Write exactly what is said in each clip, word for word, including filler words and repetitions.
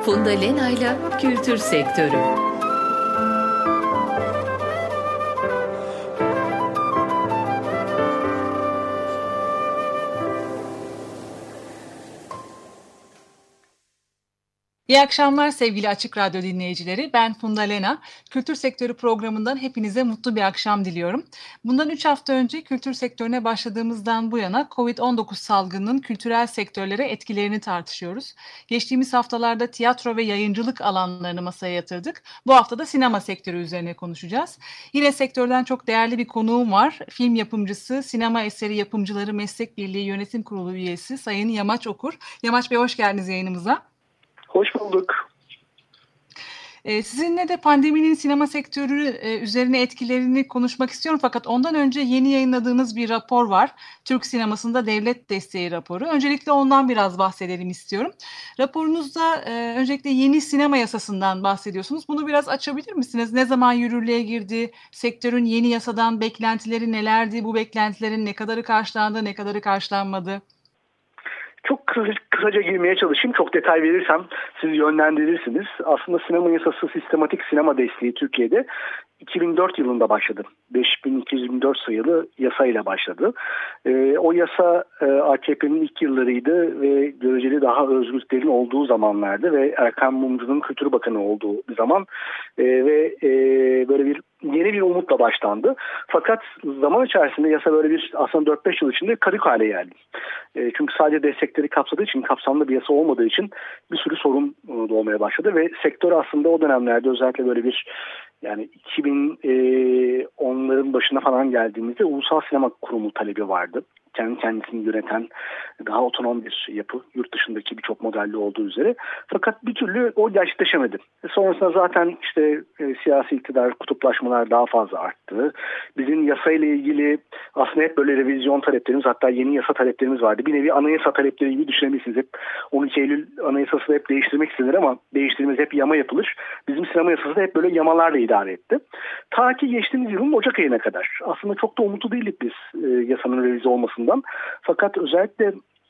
Funda Lena'yla Kültür Sektörü. İyi akşamlar sevgili Açık Radyo dinleyicileri. Ben Funda Lena. Kültür Sektörü programından hepinize mutlu bir akşam diliyorum. Bundan üç hafta önce kültür sektörüne başladığımızdan bu yana kovid on dokuz salgınının kültürel sektörlere etkilerini tartışıyoruz. Geçtiğimiz haftalarda tiyatro ve yayıncılık alanlarını masaya yatırdık. Bu hafta da sinema sektörü üzerine konuşacağız. Yine sektörden çok değerli bir konuğum var. Film yapımcısı, Sinema Eseri Yapımcıları Meslek Birliği Yönetim Kurulu üyesi Sayın Yamaç Okur. Yamaç Bey, hoş geldiniz yayınımıza. Hoş bulduk. Ee, sizinle de pandeminin sinema sektörü e, üzerine etkilerini konuşmak istiyorum. Fakat ondan önce yeni yayınladığınız bir rapor var. Türk sinemasında devlet desteği raporu. Öncelikle ondan biraz bahsedelim istiyorum. Raporunuzda e, öncelikle yeni sinema yasasından bahsediyorsunuz. Bunu biraz açabilir misiniz? Ne zaman yürürlüğe girdi? Sektörün yeni yasadan beklentileri nelerdi? Bu beklentilerin ne kadarı karşılandı, ne kadarı karşılanmadı? Çok kısaca, kısaca girmeye çalışayım. Çok detay verirsem siz yönlendirirsiniz. Aslında sinema yasası sistematik sinema desteği Türkiye'de iki bin dört yılında başladı. beş bin iki yüz yirmi dört sayılı yasayla başladı. Ee, o yasa e, A K P'nin ilk yıllarıydı ve göreceli daha özgürlüklerin olduğu zamanlardı ve Erkan Mumcu'nun Kültür Bakanı olduğu bir zaman e, ve e, böyle bir yeni bir umutla başlandı. Fakat zaman içerisinde yasa böyle bir aslında dört beş yıl içinde karık hale geldi. E, çünkü sadece destekleri kapsadığı için, kapsamlı bir yasa olmadığı için bir sürü sorun e, doğmaya başladı ve sektör aslında o dönemlerde özellikle böyle bir yani iki bin onların başına falan geldiğimizde Ulusal Sinema Kurumu talebi vardı. Kendi kendisini yöneten daha otonom bir yapı, yurt dışındaki birçok modelde olduğu üzere. Fakat bir türlü o gerçekleşemedi. Sonrasında zaten işte e, siyasi iktidar, kutuplaşmalar daha fazla arttı. Bizim yasayla ilgili aslında hep böyle revizyon taleplerimiz, hatta yeni yasa taleplerimiz vardı. Bir nevi anayasa talepleri gibi düşünebilirsiniz. Hep on iki Eylül Anayasası hep değiştirmek istenir ama değiştirmez, hep yama yapılır. Bizim sinema yasası da hep böyle yamalarla idare etti. Ta ki geçtiğimiz yılın Ocak ayına kadar. Aslında çok da umutlu değildik biz e, yasanın revize olmasından. Fakat özellikle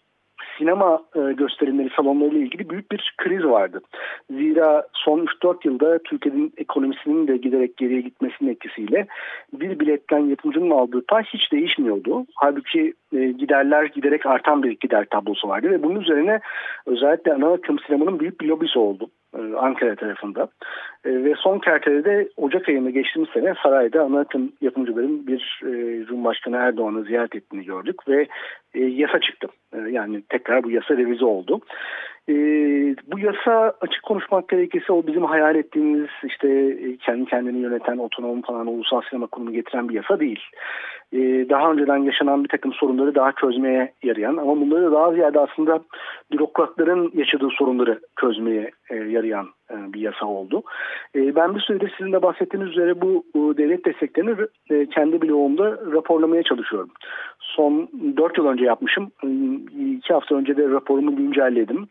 sinema e, gösterimleri, salonlarıyla ilgili büyük bir kriz vardı. Zira son üç dört yılda Türkiye'nin ekonomisinin de giderek geriye gitmesinin etkisiyle bir biletten yapımcının aldığı pay hiç değişmiyordu. Halbuki e, giderler giderek artan bir gider tablosu vardı ve bunun üzerine özellikle ana akım sinemanın büyük bir lobisi oldu Ankara tarafında. E, ve son kertede Ocak ayında geçtiğimiz sene sarayda ana akım yapımcıların bir e, Cumhurbaşkanı Erdoğan'ı ziyaret ettiğini gördük ve e, yasa çıktı. E, yani tekrar bu yasa revize oldu. E, bu yasa, açık konuşmak gerekirse, o bizim hayal ettiğimiz işte e, kendi kendini yöneten otonom falan ulusal sinema kurumu getiren bir yasa değil. E, daha önceden yaşanan bir takım sorunları daha çözmeye yarayan ama bunları daha ziyade aslında bürokratların yaşadığı sorunları çözmeye e, yarayan e, bir yasa oldu. E, ben bir süredir sizin de bahsettiğiniz üzere bu e, devlet desteklerini e, kendi bloğumda raporlamaya çalışıyorum. Son dört yıl önce yapmışım. E, iki hafta önce de raporumu güncelledim.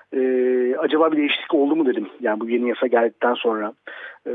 Ee, acaba bir değişiklik oldu mu dedim. Yani bu yeni yasa geldikten sonra e,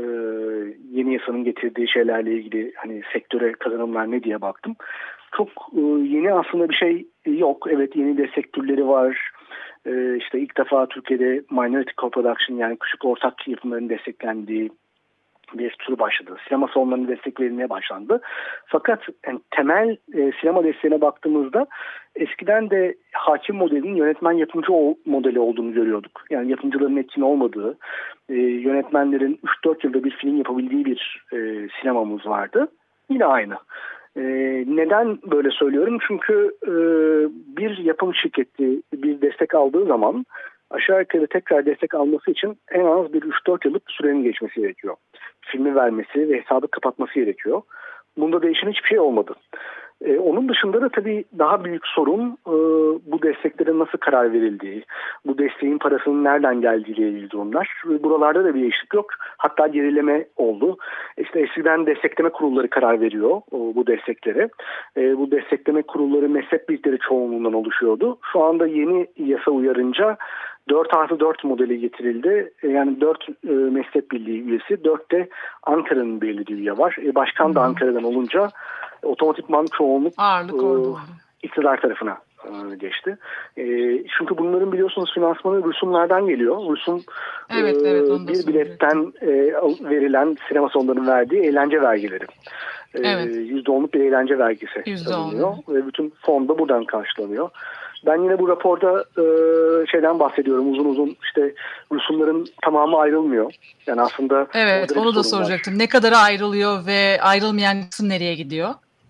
yeni yasanın getirdiği şeylerle ilgili hani sektöre kazanımlar ne diye baktım. Çok e, yeni aslında bir şey yok. Evet, yeni destek türleri var. E, işte ilk defa Türkiye'de minority co-production, yani küçük ortak yapımların desteklendiği bir tür başladı. Sinema salonlarının destek verilmeye başlandı. Fakat yani temel e, sinema desteğine baktığımızda eskiden de hakim modelinin yönetmen yapımcı ol, modeli olduğunu görüyorduk. Yani yapımcıların etkin olmadığı, e, yönetmenlerin üç dört yılda bir film yapabildiği bir e, sinemamız vardı. Yine aynı. E, neden böyle söylüyorum? Çünkü e, bir yapım şirketi bir destek aldığı zaman aşağı yukarı tekrar destek alması için en az bir üç dört yıllık sürenin geçmesi gerekiyor. Filmi vermesi ve hesabı kapatması gerekiyor. Bunda değişen hiçbir şey olmadı. Ee, onun dışında da tabii daha büyük sorun e, bu desteklere nasıl karar verildiği, bu desteğin parasının nereden geldiğiyle ilgili durumlar. Buralarda da bir değişiklik yok. Hatta gerileme oldu. İşte eskiden destekleme kurulları karar veriyor o, bu desteklere. E, bu destekleme kurulları meslek birlikleri çoğunluğundan oluşuyordu. Şu anda yeni yasa uyarınca dört artı dört modeli getirildi. Yani dört e, meslek birliği üyesi, dört de Ankara'nın belirlediği üye var. E, başkan da Ankara'dan olunca otomatikman çoğunluk e, iktidar tarafına e, geçti. E, çünkü bunların biliyorsunuz finansmanı Rusumlardan geliyor. Rusum evet, evet, e, bir biletten e, verilen sinema salonlarının verdiği eğlence vergileri. Evet. yüzde onluk bir eğlence vergisi yüzde on alınıyor ve bütün fon da buradan karşılanıyor. Ben yine bu raporda e, şeyden bahsediyorum uzun uzun, işte Rusumların tamamı ayrılmıyor. Yani aslında evet, onu da soracaktım. Var. Ne kadar ayrılıyor ve ayrılmayan kısım nereye gidiyor?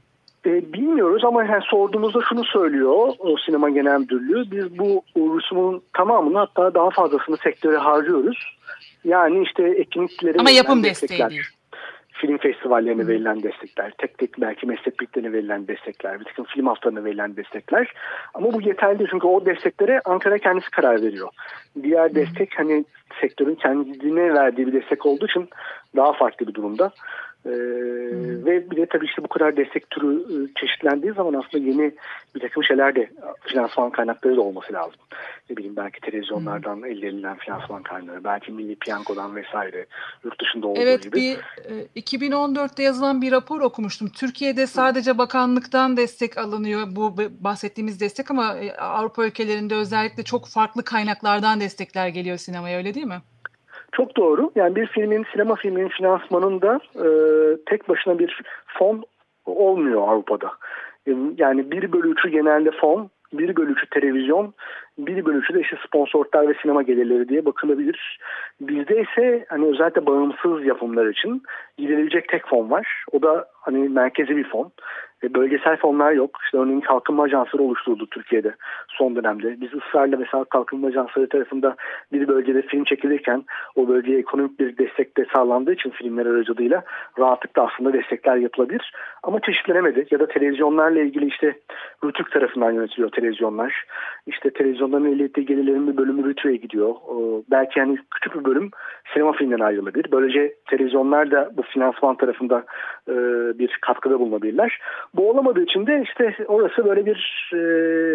E, bilmiyoruz ama yani sorduğumuzda şunu söylüyor o sinema genel müdürlüğü. Biz bu Rusumun tamamını, hatta daha fazlasını sektöre harcıyoruz. Yani işte etkinliklere ama yapım desteği değil. Film festivallerine verilen destekler, tek tek belki meslek birliklerine verilen destekler, bir takım film haftalarına verilen destekler. Ama bu yeterli değil çünkü o desteklere Ankara kendisi karar veriyor. Diğer hmm. destek hani sektörün kendine verdiği bir destek olduğu için daha farklı bir durumda. Ee, hmm. Ve bir de tabii işte bu kadar destek türü çeşitlendiği zaman aslında yeni bir takım şeyler de, finansman kaynakları da olması lazım. Ne bileyim, belki televizyonlardan hmm. elde edilen finansman kaynakları, belki milli piyangodan vesaire, yurt dışında olduğu evet, gibi. Evet, bir iki bin on dörtte yazılan bir rapor okumuştum. Türkiye'de sadece bakanlıktan destek alınıyor bu bahsettiğimiz destek, ama Avrupa ülkelerinde özellikle çok farklı kaynaklardan destekler geliyor sinemaya, öyle değil mi? Çok doğru. Yani bir filmin, sinema filminin finansmanında e, tek başına bir fon olmuyor Avrupa'da. E, yani bir bölü üçü genelde fon, bir bölü üçü televizyon, bir bölü üçü de işte sponsorlar ve sinema gelirleri diye bakılabilir. Bizde ise hani özellikle bağımsız yapımlar için giderilecek tek fon var. O da hani merkezi bir fon. E, bölgesel fonlar yok. İşte örneğin kalkınma ajansları oluşturuldu Türkiye'de son dönemde. Biz ısrarla mesela kalkınma ajansları tarafında bir bölgede film çekilirken o bölgeye ekonomik bir destek de sağlandığı için filmler aracılığıyla rahatlıkla aslında destekler yapılabilir. Ama çeşitlenemedi. Ya da televizyonlarla ilgili işte Rütük tarafından yönetiliyor televizyonlar. İşte televizyonların elde ettiği gelirlerin bir bölümü Rütük'e gidiyor. O, belki yani küçük bir bölüm sinema filmlerine ayrılabilir. Böylece televizyonlar da bu finansman tarafında e, bir katkıda bulunabilirler. Bu olamadığı için de işte orası böyle bir e,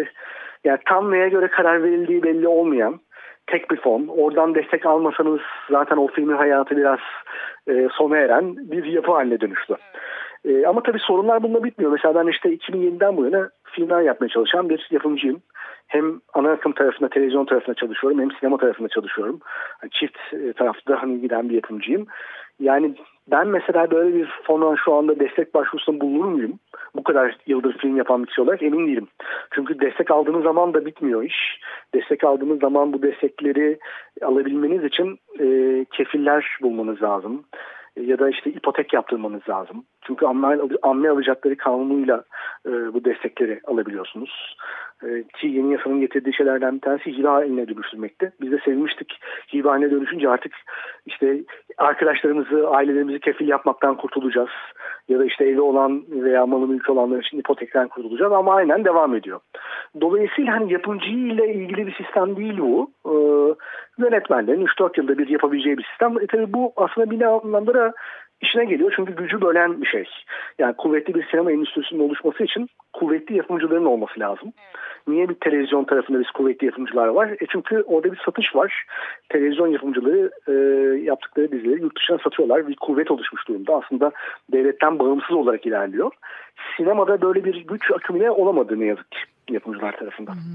yani tam neye göre karar verildiği belli olmayan tek bir fon. Oradan destek almasanız zaten o filmin hayatı biraz e, sona eren bir yapı haline dönüştü. E, ama tabii sorunlar bununla bitmiyor. Mesela ben işte iki bin yediden bu yana filmler yapmaya çalışan bir yapımcıyım. Hem ana akım tarafında, televizyon tarafında çalışıyorum, hem sinema tarafında çalışıyorum. Yani çift tarafta hani giden bir yapımcıyım. Yani ben mesela böyle bir fona şu anda destek başvurusunda bulunur muyum? Bu kadar yıldır film yapan bir kişi olarak emin değilim. Çünkü destek aldığınız zaman da bitmiyor iş. Destek aldığınız zaman bu destekleri alabilmeniz için e, kefiller bulmanız lazım. Ya da işte ipotek yaptırmanız lazım. Çünkü amme alacakları kanunuyla e, bu destekleri alabiliyorsunuz. E, ki yeni yasanın getirdiği şeylerden bir tanesi hibe haline dönüştürmekte. Biz de sevinmiştik. Hibe haline dönüşünce artık işte arkadaşlarımızı, ailelerimizi kefil yapmaktan kurtulacağız. Ya da işte evi olan veya malı mülkü olanlar için ipotekten kurtulacağız, ama aynen devam ediyor. Dolayısıyla hani yapımcıyla ilgili bir sistem değil bu. E, yönetmenlerin üç dört yılda bir yapabileceği bir sistem. E, tabii bu aslında bir anlamda da işine geliyor çünkü gücü bölen bir şey. Yani kuvvetli bir sinema endüstrisinin oluşması için kuvvetli yapımcıların olması lazım. Niye bir televizyon tarafında biz kuvvetli yapımcılar var? E çünkü orada bir satış var. Televizyon yapımcıları e, yaptıkları dizileri yurt dışına satıyorlar. Bir kuvvet oluşmuş durumda. Aslında devletten bağımsız olarak ilerliyor. Sinemada böyle bir güç akümüle olamadı ne yazık ki yapımcılar tarafından. Hı hı.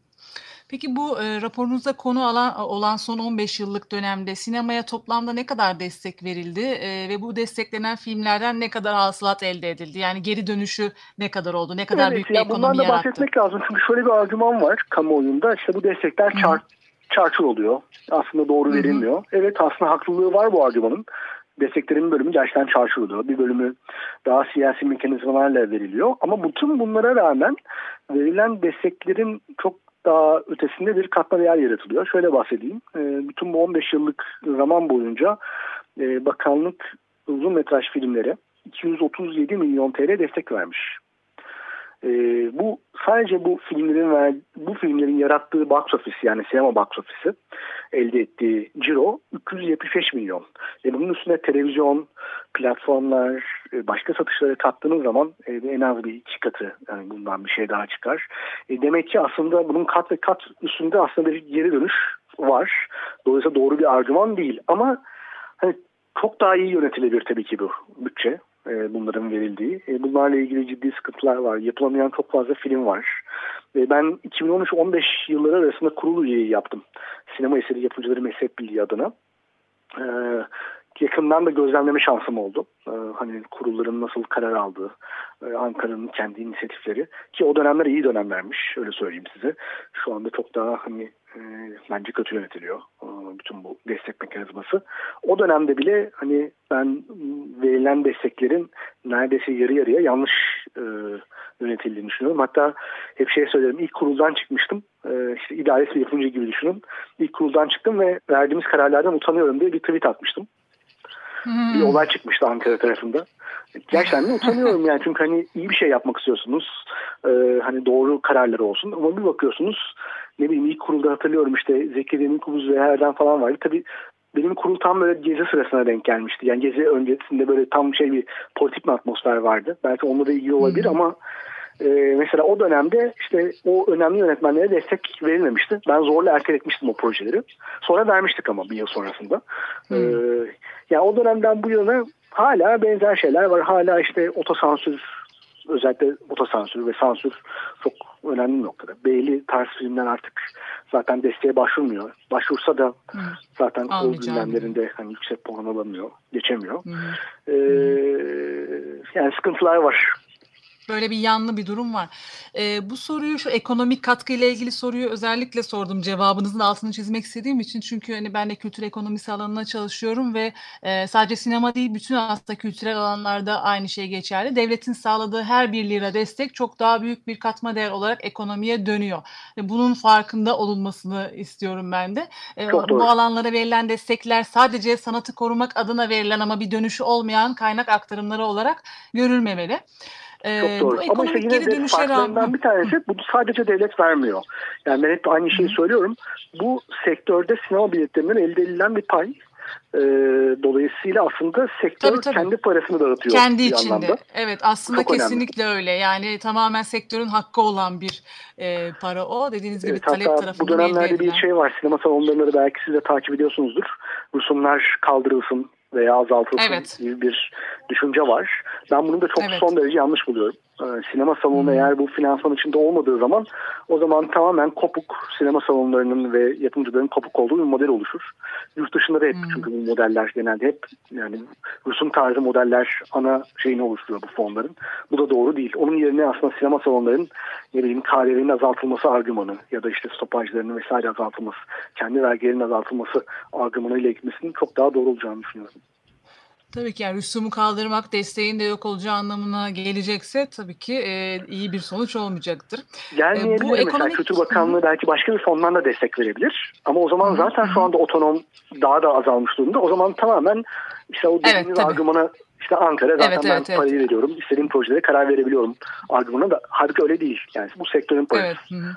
Peki bu e, raporunuzda konu alan, olan son on beş yıllık dönemde sinemaya toplamda ne kadar destek verildi e, ve bu desteklenen filmlerden ne kadar hasılat elde edildi? Yani geri dönüşü ne kadar oldu? Ne kadar evet, büyük bir ya ekonomi bundan da yarattı? bahsetmek lazım. Çünkü şöyle bir argüman var kamuoyunda. İşte bu destekler çar, çarçur oluyor. Aslında doğru Hı-hı. verilmiyor. Evet, aslında haklılığı var bu argümanın. Desteklerin bir bölümü gerçekten çarçur oluyor. Bir bölümü daha siyasi mekanizmalarla veriliyor. Ama bütün bunlara rağmen verilen desteklerin çok daha ötesinde bir katma değer yaratılıyor. Şöyle bahsedeyim. E, bütün bu on beş yıllık zaman boyunca e, bakanlık uzun metraj filmlere iki yüz otuz yedi milyon T L destek vermiş. E, bu sadece bu filmlerin ver, bu filmlerin yarattığı box office, yani sinema box office'i elde ettiği ciro üç yüz yetmiş beş milyon. E, bunun üstüne televizyon, platformlar, başka satışları kattığınız zaman e, en az bir iki katı, yani bundan bir şey daha çıkar. E, demek ki aslında bunun kat ve kat üstünde aslında bir geri dönüş var. Dolayısıyla doğru bir argüman değil. Ama hani çok daha iyi yönetilebilir tabii ki bu bütçe. E, bunların verildiği. E, bunlarla ilgili ciddi sıkıntılar var. Yapılamayan çok fazla film var. Ve ben iki bin on üç on beş yılları arasında kurul üyeyi yaptım. Sinema Eseri Yapımcıları Meslek Birliği adına. Ee, yakından da gözlemleme şansım oldu. Ee, hani kurulların nasıl karar aldığı, e, Ankara'nın kendi inisiyatifleri. Ki o dönemler iyi dönemlermiş, öyle söyleyeyim size. Şu anda çok daha hani e, bence kötü yönetiliyor e, bütün bu destek mekanizması. O dönemde bile hani ben verilen desteklerin neredeyse yarı yarıya yanlış e, yönetildiğini düşünüyorum. Hatta hep şey söylerim, ilk kuruldan çıkmıştım. E, işte idaresi bir yapımcı gibi düşünün. İlk kuruldan çıktım ve verdiğimiz kararlardan utanıyorum diye bir tweet atmıştım. Hmm. Bir olay çıkmıştı Ankara tarafında. Gerçekten de utanıyorum yani, çünkü hani iyi bir şey yapmak istiyorsunuz. Ee, hani doğru kararları olsun, ama bir bakıyorsunuz, ne bileyim, ilk kurulda hatırlıyorum işte Zeki Demirkubuz ve Herden falan vardı. Tabii benim kurul tam böyle gezi sırasına denk gelmişti. Yani gezi öncesinde böyle tam şey bir politik bir atmosfer vardı. Belki onunla da ilgili olabilir hmm. ama e, mesela o dönemde işte o önemli yönetmenlere destek verilmemişti. Ben zorla erteletmiştim o projeleri. Sonra vermiştik ama bir yıl sonrasında. Hmm. Ee, yani o dönemden bu yana hala benzer şeyler var. Hala işte otosansür, özellikle otosansür ve sansür çok önemli noktada. Belli tarz filmler artık zaten desteğe başvurmuyor. Başvursa da hmm. zaten o gündemlerinde hani yüksek puan alamıyor, geçemiyor. Hmm. Ee, yani sıkıntılar var. Böyle bir yanlı bir durum var. Ee, bu soruyu, şu ekonomik katkı ile ilgili soruyu özellikle sordum. Cevabınızın altını çizmek istediğim için. Çünkü hani ben de kültür ekonomisi alanına çalışıyorum ve e, sadece sinema değil, bütün aslında kültürel alanlarda aynı şey geçerli. Devletin sağladığı her bir lira destek çok daha büyük bir katma değer olarak ekonomiye dönüyor. Ve bunun farkında olunmasını istiyorum ben de. E, bu alanlara verilen destekler sadece sanatı korumak adına verilen ama bir dönüşü olmayan kaynak aktarımları olarak görülmemeli. Çok doğru. Ee, ama işte yine de farklarından bir tanesi, bu sadece devlet vermiyor. Yani ben hep aynı şeyi söylüyorum. Bu sektörde sinema biletlerinden elde edilen bir pay. Ee, dolayısıyla aslında sektör tabii, tabii. kendi parasını dağıtıyor. Kendi içinde. Anlamda. Evet, aslında çok kesinlikle önemli. Öyle. Yani tamamen sektörün hakkı olan bir e, para o. Dediğiniz gibi evet, talep tarafından bu dönemlerde bir şey var. Sinema salonlarını belki siz de takip ediyorsunuzdur. Rusumlar kaldırılsın veya azaltılsın evet. gibi bir düşünce var. Ben bunu da çok evet. son derece yanlış buluyorum. Ee, sinema salonu hmm. eğer bu finansman içinde olmadığı zaman, o zaman tamamen kopuk, sinema salonlarının ve yapımcıların kopuk olduğu bir model oluşur. Yurt dışında da hep hmm. çünkü bu modeller genelde hep yani Rusum tarzı modeller ana şeyini oluşturuyor bu fonların. Bu da doğru değil. Onun yerine aslında sinema salonlarının ne bileyim K D V'nin azaltılması argümanı ya da işte stopajlarının vesaire azaltılması, kendi vergilerinin azaltılması argümanıyla gitmesinin çok daha doğru olacağını düşünüyorum. Tabii ki yani rüsumu kaldırmak desteğin de yok olacağı anlamına gelecekse tabii ki e, iyi bir sonuç olmayacaktır. Gelmeyebilir. E, bu mesela ekonomik... Kültür Bakanlığı belki başka bir fondan da destek verebilir. Ama o zaman Hı-hı. zaten şu anda otonom daha da azalmış durumda. O zaman tamamen işte o dediğiniz evet, argümana işte Ankara zaten evet, ben evet, parayı evet. veriyorum. İstediğim projelere karar verebiliyorum argümana da. Halbuki öyle değil. Yani bu sektörün parası. Evet. Hı-hı.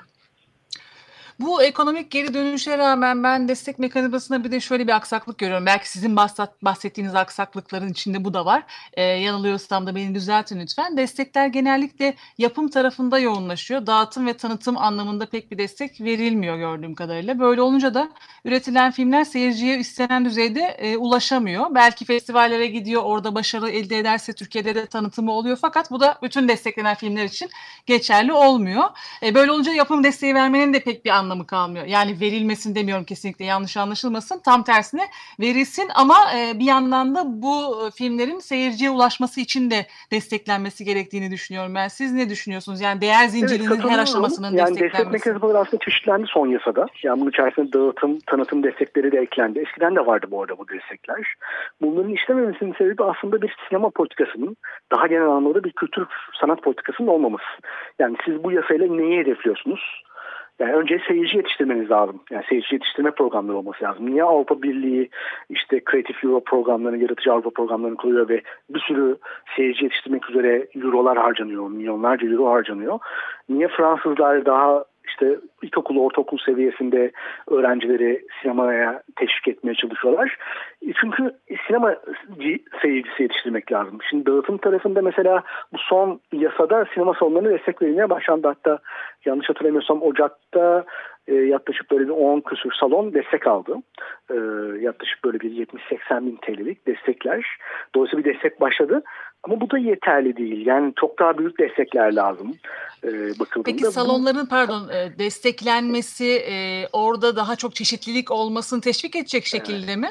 Bu ekonomik geri dönüşe rağmen ben destek mekanizmasında bir de şöyle bir aksaklık görüyorum. Belki sizin bahsettiğiniz aksaklıkların içinde bu da var. Ee, yanılıyorsam da beni düzeltin lütfen. Destekler genellikle yapım tarafında yoğunlaşıyor. Dağıtım ve tanıtım anlamında pek bir destek verilmiyor gördüğüm kadarıyla. Böyle olunca da üretilen filmler seyirciye istenen düzeyde e, ulaşamıyor. Belki festivallere gidiyor, orada başarı elde ederse Türkiye'de de tanıtımı oluyor. Fakat bu da bütün desteklenen filmler için geçerli olmuyor. E, böyle olunca yapım desteği vermenin de pek bir anlamı anlamı kalmıyor. Yani verilmesin demiyorum, kesinlikle yanlış anlaşılmasın. Tam tersine verilsin ama e, bir yandan da bu filmlerin seyirciye ulaşması için de desteklenmesi gerektiğini düşünüyorum ben. Siz ne düşünüyorsunuz? Yani değer zincirinin evet, her aşamasının yani desteklenmesi. Yani destek mekanizmaları aslında çeşitlendi son yasada. Yani bunun içerisinde dağıtım, tanıtım destekleri de eklendi. Eskiden de vardı bu arada bu destekler. Bunların işlememesinin sebebi aslında bir sinema politikasının, daha genel anlamda bir kültür sanat politikasının olmaması. Yani siz bu yasayla neyi hedefliyorsunuz? Yani önce seyirci yetiştirmeniz lazım. Yani seyirci yetiştirme programları olması lazım. Niye Avrupa Birliği işte Creative Europe programlarını, Yaratıcı Avrupa programlarını kuruyor ve bir sürü seyirci yetiştirmek üzere eurolar harcanıyor, milyonlarca euro harcanıyor. Niye Fransızlar daha işte ilkokul, ortaokul seviyesinde öğrencileri sinemaya teşvik etmeye çalışıyorlar? Çünkü sinema seyircisi yetiştirmek lazım. Şimdi dağıtım tarafında mesela bu son yasada sinema salonlarına destek verilmeye başlandı. Hatta yanlış hatırlamıyorsam Ocak'ta e, yaklaşık böyle bir on küsur salon destek aldı. E, yaklaşık böyle bir yetmiş seksen bin T L'lik destekler. Dolayısıyla bir destek başladı. Ama bu da yeterli değil. Yani çok daha büyük destekler lazım e, bakıldığında. Peki salonların pardon e, desteklenmesi e, orada daha çok çeşitlilik olmasını teşvik edecek şekilde Evet. mi?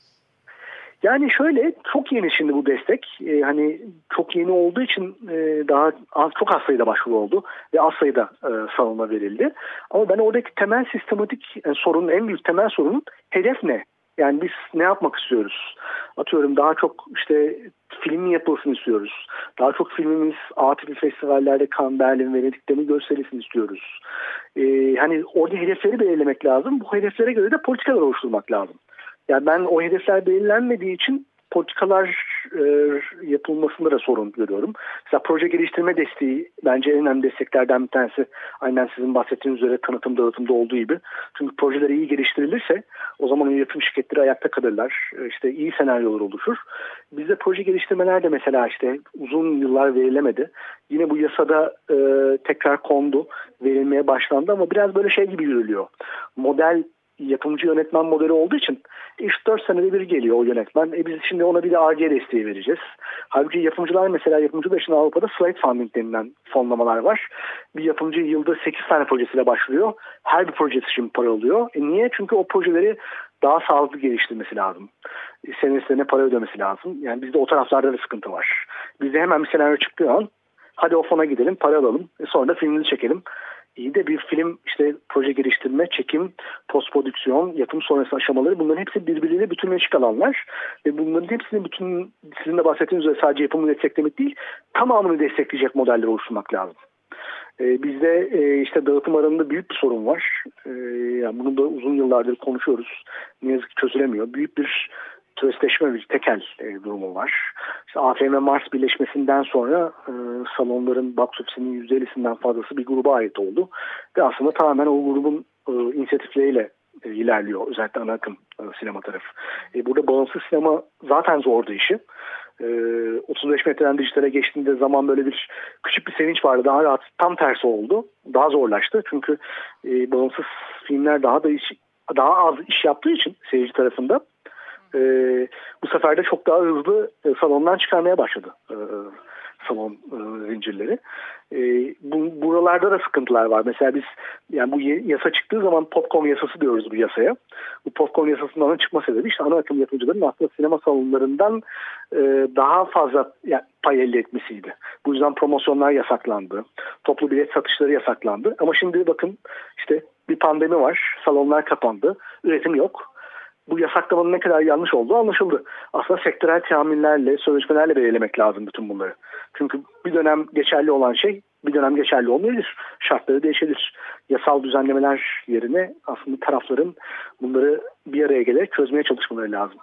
Yani şöyle, çok yeni şimdi bu destek. Ee, hani çok yeni olduğu için e, daha az, çok az sayıda başvuru oldu ve az sayıda e, salona verildi. Ama ben oradaki temel sistematik e, sorunun, en büyük temel sorunun hedef ne? Yani biz ne yapmak istiyoruz? Atıyorum daha çok işte filmin yapılsın istiyoruz. Daha çok filmimiz A tipi festivallerde Cannes, Berlin, Venedik'te mi gösterilsin istiyoruz. Ee, hani orada hedefleri belirlemek lazım. Bu hedeflere göre de politikalar oluşturmak lazım. Yani ben o hedefler belirlenmediği için politikalar e, yapılmasında da sorun görüyorum. Mesela proje geliştirme desteği bence en önemli desteklerden bir tanesi. Aynen sizin bahsettiğiniz üzere tanıtım dağıtımda olduğu gibi. Çünkü projeler iyi geliştirilirse o zaman üretim şirketleri ayakta kalırlar. İşte iyi senaryolar oluşur. Bizde proje geliştirmeler de mesela işte uzun yıllar verilemedi. Yine bu yasada e, tekrar kondu, verilmeye başlandı ama biraz böyle şey gibi yürülüyor. Model yapımcı yönetmen modeli olduğu için üç dört senede bir geliyor o yönetmen. E biz şimdi ona bir de Ar-Ge desteği vereceğiz. Halbuki yapımcılar mesela yapımcılar için Avrupa'da slate funding denilen fonlamalar var. Bir yapımcı yılda sekiz tane projesiyle başlıyor. Her bir projesi için para alıyor. E niye? Çünkü o projeleri daha sağlıklı geliştirmesi lazım. E senesine para ödemesi lazım. Yani bizde o taraflarda da sıkıntı var. Bizde hemen bir senaryo çıktığı an hadi o fona gidelim, para alalım. E sonra da filmimizi çekelim. İyi de bir film işte proje geliştirme, çekim, post prodüksiyon, yapım sonrası aşamaları bunların hepsi birbiriyle bütünleşik alanlar. Ve bunların hepsini bütün sizin de bahsettiğiniz üzere sadece yapımı desteklemek değil, tamamını destekleyecek modeller oluşturmak lazım. Ee, bizde e, işte dağıtım alanında büyük bir sorun var. Ee, yani bunu da uzun yıllardır konuşuyoruz. Ne yazık ki çözülemiyor. Büyük bir türeşleşme, bir tekel e, durumu var. İşte A F M Mars birleşmesinden sonra e, salonların box office'inin yüzde ellisinden fazlası bir gruba ait oldu. Ve aslında tamamen o grubun e, inisiyatifleriyle e, ilerliyor. Özellikle ana akım e, sinema tarafı. E, burada bağımsız sinema zaten zordu işi. E, otuz beş metreden dijitale geçtiğinde zaman böyle bir küçük bir sevinç vardı. Daha rahat, tam tersi oldu. Daha zorlaştı. Çünkü e, bağımsız filmler daha da iş, daha az iş yaptığı için seyirci tarafında Ee, bu sefer de çok daha hızlı e, salondan çıkarmaya başladı e, salon e, zincirleri. E, bu, buralarda da sıkıntılar var. Mesela biz yani bu yasa çıktığı zaman Popcorn yasası diyoruz bu yasaya. Bu Popcorn yasasından çıkma sebebi işte ana akım yapımcıların aslında sinema salonlarından e, daha fazla yani, pay elde etmesiydi. Bu yüzden promosyonlar yasaklandı. Toplu bilet satışları yasaklandı. Ama şimdi bakın işte bir pandemi var. Salonlar kapandı. Üretim yok. Bu yasaklamanın ne kadar yanlış olduğu anlaşıldı. Aslında sektörel teamüllerle, sözleşmelerle belirlemek lazım bütün bunları. Çünkü bir dönem geçerli olan şey bir dönem geçerli olmayabilir. Şartları değişebilir. Yasal düzenlemeler yerine aslında tarafların bunları bir araya gelerek çözmeye çalışmaları lazım.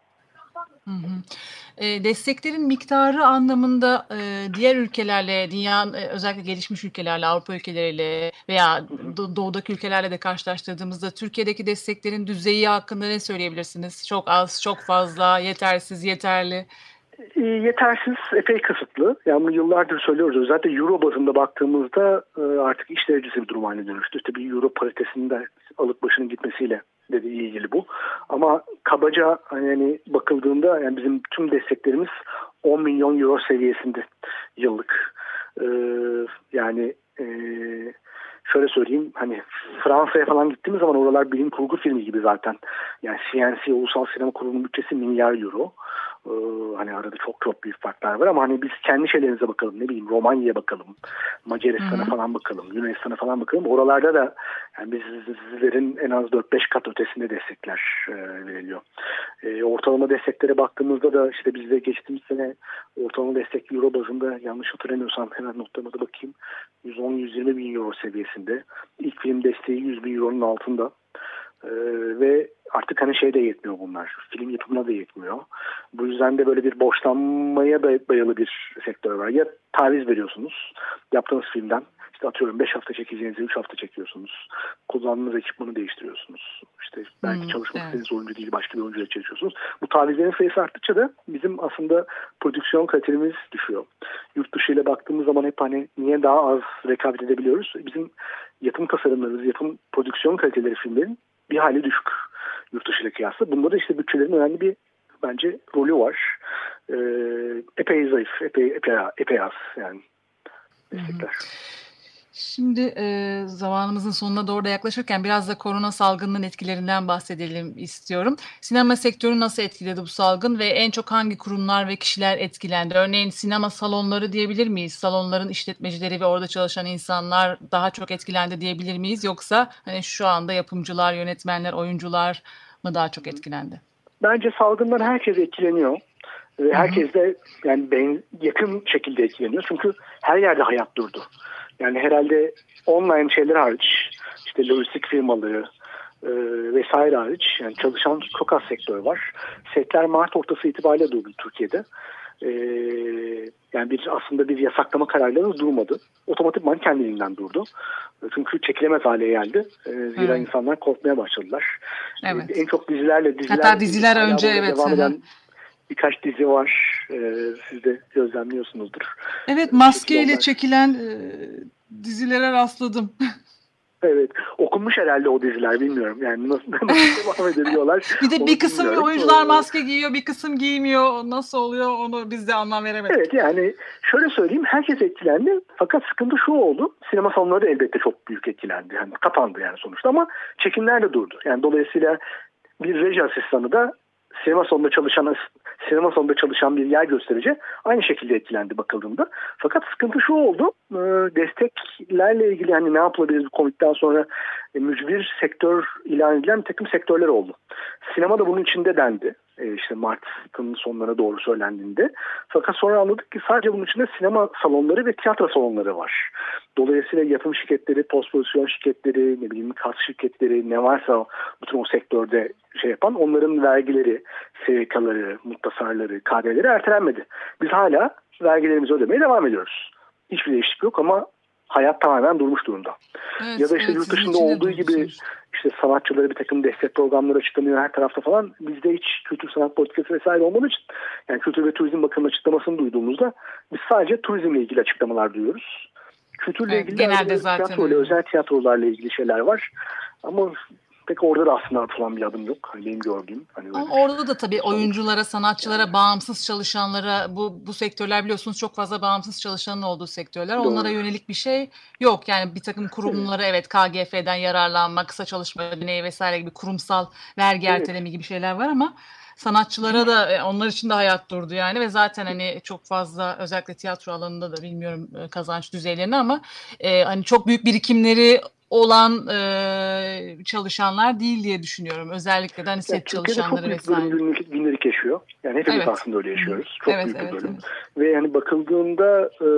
Hı hı. E, desteklerin miktarı anlamında e, diğer ülkelerle, dünyanın e, özellikle gelişmiş ülkelerle, Avrupa ülkeleriyle veya do- doğudaki ülkelerle de karşılaştırdığımızda Türkiye'deki desteklerin düzeyi hakkında ne söyleyebilirsiniz? Çok az, çok fazla, yetersiz, yeterli. E, yetersiz, epey kısıtlı. Yani bunu yıllardır söylüyoruz. Özellikle Euro bazında baktığımızda e, artık işler acısı bir durum haline dönüştü. İşte bir Euro paritesinde alıp başının gitmesiyle de ilgili bu. Ama kabaca hani bakıldığında yani bizim tüm desteklerimiz on milyon euro seviyesinde yıllık. Ee, yani e, şöyle söyleyeyim hani Fransa'ya falan gittiğimiz zaman oralar bilim kurgu filmi gibi zaten. Yani C N C Ulusal Sinema Kurulu'nun bütçesi milyar euro. Ee, hani arada çok çok büyük farklar var ama hani biz kendi şeylerimize bakalım, ne bileyim Romanya'ya bakalım, Macaristan'a falan bakalım, Yunanistan'a falan bakalım. Oralarda da yani bizlerin en az dört beş kat ötesinde destekler e, veriliyor. E, ortalama desteklere baktığımızda da işte bizde geçtiğimiz sene ortalama destek euro bazında yanlış hatırlamıyorsam hemen notlarıma da bakayım yüz on yüz yirmi bin euro seviyesinde. İlk film desteği yüz bin euronun altında. Ee, ve artık hani şey de yetmiyor bunlar. Film yapımına da yetmiyor. Bu yüzden de böyle bir borçlanmaya dayalı bir sektör var. Ya taviz veriyorsunuz yaptığınız filmden. İşte atıyorum beş hafta çekeceğinizi üç hafta çekiyorsunuz. Kullandığınız ekipmanı değiştiriyorsunuz. İşte belki hmm, çalışmak evet. istediğiniz oyuncu değil başka bir oyuncuyla çalışıyorsunuz. Bu tavizlerin sayısı arttıkça da bizim aslında prodüksiyon kalitemiz düşüyor. Yurt dışı ile baktığımız zaman hep hani niye daha az rekabet edebiliyoruz? Bizim yapım tasarımlarımız, yapım prodüksiyon kaliteleri filmlerin bir hali düşük yurt dışı ile kıyasla. Bunda da işte bütçelerin önemli bir bence rolü var. E, epey zayıf, epey, epey, epey az yani destekler. Şimdi e, zamanımızın sonuna doğru da yaklaşırken biraz da korona salgınının etkilerinden bahsedelim istiyorum. Sinema sektörü nasıl etkiledi bu salgın ve en çok hangi kurumlar ve kişiler etkilendi? Örneğin sinema salonları diyebilir miyiz? Salonların işletmecileri ve orada çalışan insanlar daha çok etkilendi diyebilir miyiz? Yoksa hani şu anda yapımcılar, yönetmenler, oyuncular mı daha çok etkilendi? Bence salgından herkes etkileniyor. Ve herkes de yani ben, yakın şekilde etkileniyor. Çünkü her yerde hayat durdu. Yani herhalde online şeyler hariç, işte lojistik firmaları e, vesaire hariç, yani çalışan çok az sektör var. Setler Mart ortası itibariyle durdu Türkiye'de. E, yani bir aslında bir yasaklama kararları durmadı. Otomatikman kendiliğinden durdu. Çünkü çekilemez hale geldi. E, zira hmm. insanlar korkmaya başladılar. Evet. E, en çok dizilerle diziler. Hatta diziler önce evet. Devam eden birkaç dizi var. Ee, siz de gözlemliyorsunuzdur. Evet, maskeyle çekilen e, dizilere rastladım. Evet. Okunmuş herhalde o diziler. Bilmiyorum. Yani nasıl, nasıl devam edebiliyorlar. Bir de bir kısım bilmiyorum. Oyuncular maske giyiyor, bir kısım giymiyor. Nasıl oluyor onu biz de anlam veremedik. Evet, yani şöyle söyleyeyim. Herkes etkilendi. Fakat sıkıntı şu oldu. Sinema salonları da elbette çok büyük etkilendi. Yani kapandı yani sonuçta ama çekimler de durdu. Yani dolayısıyla bir reji asistanı da sinema salonunda çalışan sinema salonunda çalışan bir yer gösterici aynı şekilde etkilendi bakıldığında. Fakat sıkıntı şu oldu. Desteklerle ilgili yani ne yapılabilir bu Covid'den sonra mücbir sektör ilan edilen bir takım sektörler oldu. Sinema da bunun içinde dendi. İşte Mart'ın sonlarına doğru söylendiğinde. Fakat sonra anladık ki sadece bunun içinde sinema salonları ve tiyatro salonları var. Dolayısıyla yapım şirketleri, postprodüksiyon şirketleri, ne bileyim kas şirketleri ne varsa bütün o sektörde şey yapan onların vergileri, S G K'ları, muhtasarları, K D V'leri ertelenmedi. Biz hala vergilerimizi ödemeye devam ediyoruz. Hiçbir değişiklik yok ama hayat tamamen durmuş durumda. Evet, ya da işte evet, yurt dışında olduğu gibi işte sanatçılara bir takım destek programları açıklanıyor her tarafta falan. Bizde hiç kültür sanat politikası vesaire olmadığı için yani Kültür ve Turizm Bakanı'nın açıklamasını duyduğumuzda biz sadece turizmle ilgili açıklamalar duyuyoruz. Kültürle evet, ilgili genelde zaten tiyatroyla, özel tiyatrolarla ilgili şeyler var. Ama pek orada da aslında atılan bir adım yok. Hani benim gördüğüm. Hani ama orada da tabii oyunculara, sanatçılara, yani bağımsız çalışanlara bu bu sektörler biliyorsunuz çok fazla bağımsız çalışanın olduğu sektörler. Doğru. Onlara yönelik bir şey yok. Yani bir takım kurumlara evet, evet K G F'den yararlanma, kısa çalışma ödeneği vesaire gibi kurumsal vergi evet. erteleme gibi şeyler var ama sanatçılara da onlar için de hayat durdu yani ve zaten hani çok fazla özellikle tiyatro alanında da bilmiyorum kazanç düzeylerini ama e, hani çok büyük birikimleri olan e, çalışanlar değil diye düşünüyorum. Özellikle de hani set yani çalışanları vesaire. Türkiye'de çok büyük günlük, günlük yaşıyor. Yani hepimiz evet. aslında öyle yaşıyoruz. Çok evet, büyük evet, bir bölüm. Evet. Ve yani bakıldığında e,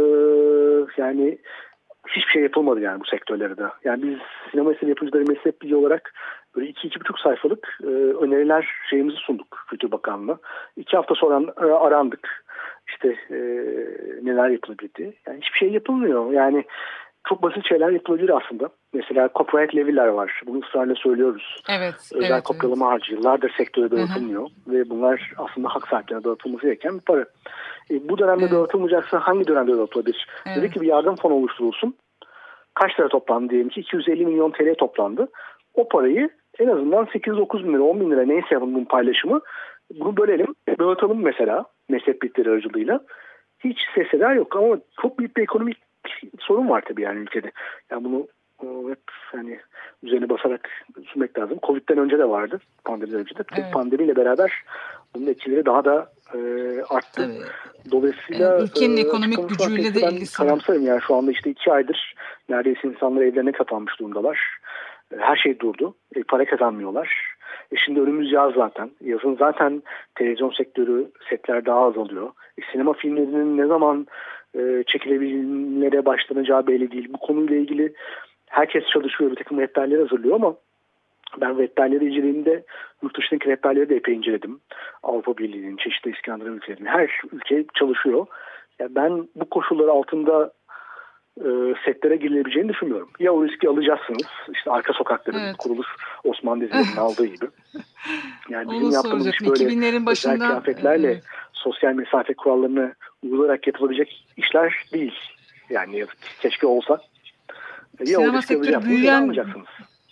yani hiçbir şey yapılmadı yani bu sektörlerde. Yani biz sinema eser yapımcıları meslek birliği olarak böyle iki iki buçuk sayfalık e, öneriler şeyimizi sunduk Kültür Bakanlığı'na. İki hafta sonra e, arandık. İşte e, neler yapılabildi. Yani hiçbir şey yapılmıyor. Yani çok basit şeyler yapılabilir aslında. Mesela copyright levy'ler var. Bunu ısrarla söylüyoruz. Evet. Özel evet, kopyalama evet. harcı yıllardır sektöre dağıtılmıyor. Hı-hı. Ve bunlar aslında hak sahiplerine dağıtılması gereken bir para. E, bu dönemde evet. dağıtılmayacaksa hangi dönemde dağıtılabilir? Evet. Dedi ki bir yardım fonu oluşturulsun. Kaç lira toplandı diyelim ki? iki yüz elli milyon T L toplandı. O parayı en azından sekiz dokuz bin lira, on bin lira neyse yapın bunun paylaşımı. Bunu bölelim. Dağıtalım mesela. Meslek birlikleri aracılığıyla. Hiç sesler yok ama çok büyük bir ekonomik sorun var tabii yani ülkede. Yani bunu hep hani üzerine basarak düşünmek lazım. Covid'den önce de vardı. Pandemiden önce de. Evet. Pandemiyle beraber bunun etkileri daha da e, arttı. Tabii. Dolayısıyla yani ülkenin e, ekonomik gücüyle de ilgisi var. Karamsarım yani şu anda işte iki aydır neredeyse insanlar evlerine kapanmış durumdalar. E, her şey durdu. E, para kazanmıyorlar. E şimdi önümüz yaz zaten. Yazın zaten televizyon sektörü, setler daha azalıyor. E, sinema filmlerinin ne zaman e, çekilebilmelere başlanacağı belli değil. Bu konuyla ilgili herkes çalışıyor, bir takım rehberler hazırlıyor ama ben rehberleri incelediğimde yurt dışındaki rehberleri de epey inceledim. Avrupa Birliği'nin, çeşitli İskandinav ülkelerinin her ülke çalışıyor. Yani ben bu koşullar altında e, setlere girilebileceğini düşünmüyorum. Ya o riski alacaksınız. İşte Arka Sokakların evet. kuruluş Osman dizilerinin aldığı gibi. Yani bizim yaptığımız iş böyle özel kıyafetlerle evet. sosyal mesafe kurallarını uygulayarak yapılabilecek işler değil. Yani yazık ki keşke olsa. Ya sinema sektörü büyüyen,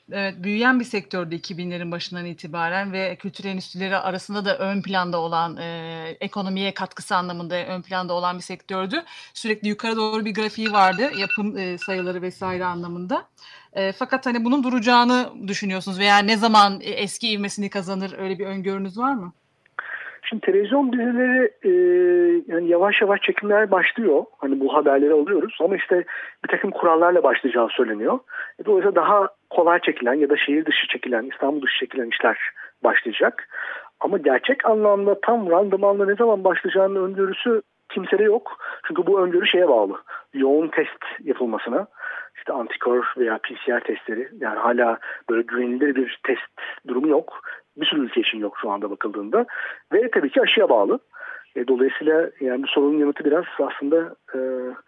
Evet, büyüyen bir sektördü iki binlerin başından itibaren ve kültür endüstrileri arasında da ön planda olan, e, ekonomiye katkısı anlamında ön planda olan bir sektördü. Sürekli yukarı doğru bir grafiği vardı, yapım e, sayıları vesaire anlamında. E, fakat hani bunun duracağını düşünüyorsunuz veya ne zaman e, eski ivmesini kazanır, öyle bir öngörünüz var mı? Şimdi televizyon dizileri e, yani yavaş yavaş çekimler başlıyor. Hani bu haberleri alıyoruz ama işte bir takım kurallarla başlayacağı söyleniyor. E, dolayısıyla daha kolay çekilen ya da şehir dışı çekilen, İstanbul dışı çekilen işler başlayacak. Ama gerçek anlamda tam randımanla ne zaman başlayacağının öngörüsü kimsede yok. Çünkü bu öngörü şeye bağlı. Yoğun test yapılmasına. İşte antikor veya P C R testleri, yani hala böyle güvenilir bir test durumu yok. Bir sürü ülke için yok şu anda bakıldığında. Ve tabii ki aşıya bağlı. E, dolayısıyla yani bu sorunun yanıtı biraz aslında e,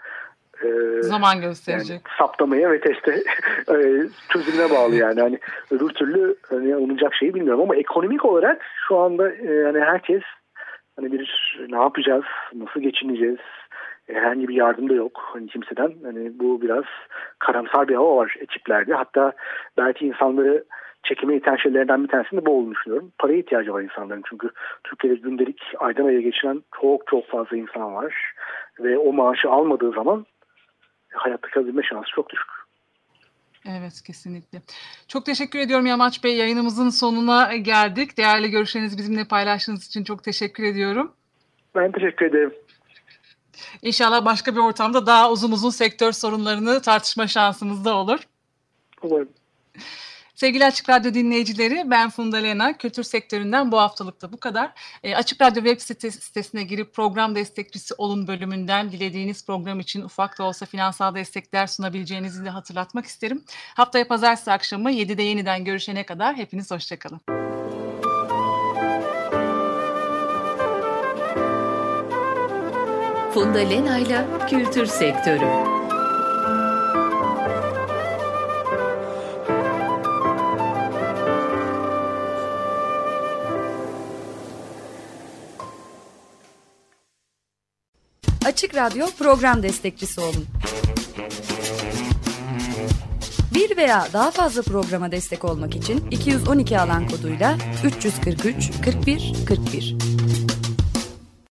e, zaman gösterecek. Yani saptamaya ve teste e, çözümüne bağlı yani. Hani öbür türlü hani, alınacak şeyi bilmiyorum ama ekonomik olarak şu anda e, yani herkes hani bir ne yapacağız, nasıl geçineceğiz, herhangi bir yardım da yok hani kimseden. Hani bu biraz karamsar bir hava var ekiplerde. Hatta belki insanları çekime iten şeylerden bir tanesinde bu olduğunu düşünüyorum. Paraya ihtiyacı var insanların. Çünkü Türkiye'de gündelik aydan aya geçiren çok çok fazla insan var. Ve o maaşı almadığı zaman hayatta kalabilme şansı çok düşük. Evet, kesinlikle. Çok teşekkür ediyorum Yamaç Bey. Yayınımızın sonuna geldik. Değerli görüşlerinizi bizimle paylaştığınız için çok teşekkür ediyorum. Ben teşekkür ederim. İnşallah başka bir ortamda daha uzun uzun sektör sorunlarını tartışma şansımız da olur. Umarım. Sevgili Açık Radyo dinleyicileri, ben Funda Lena. Kültür sektöründen bu haftalıkta bu kadar. E, Açık Radyo web sitesine girip program destekçisi olun bölümünden dilediğiniz program için ufak da olsa finansal destekler sunabileceğinizi de hatırlatmak isterim. Haftaya pazartesi akşamı yedide yeniden görüşene kadar hepiniz hoşçakalın. Funda Lena'yla Kültür Sektörü. Açık Radyo program destekçisi olun. Bir veya daha fazla programa destek olmak için iki yüz on iki alan koduyla üç yüz kırk üç kırk bir kırk bir.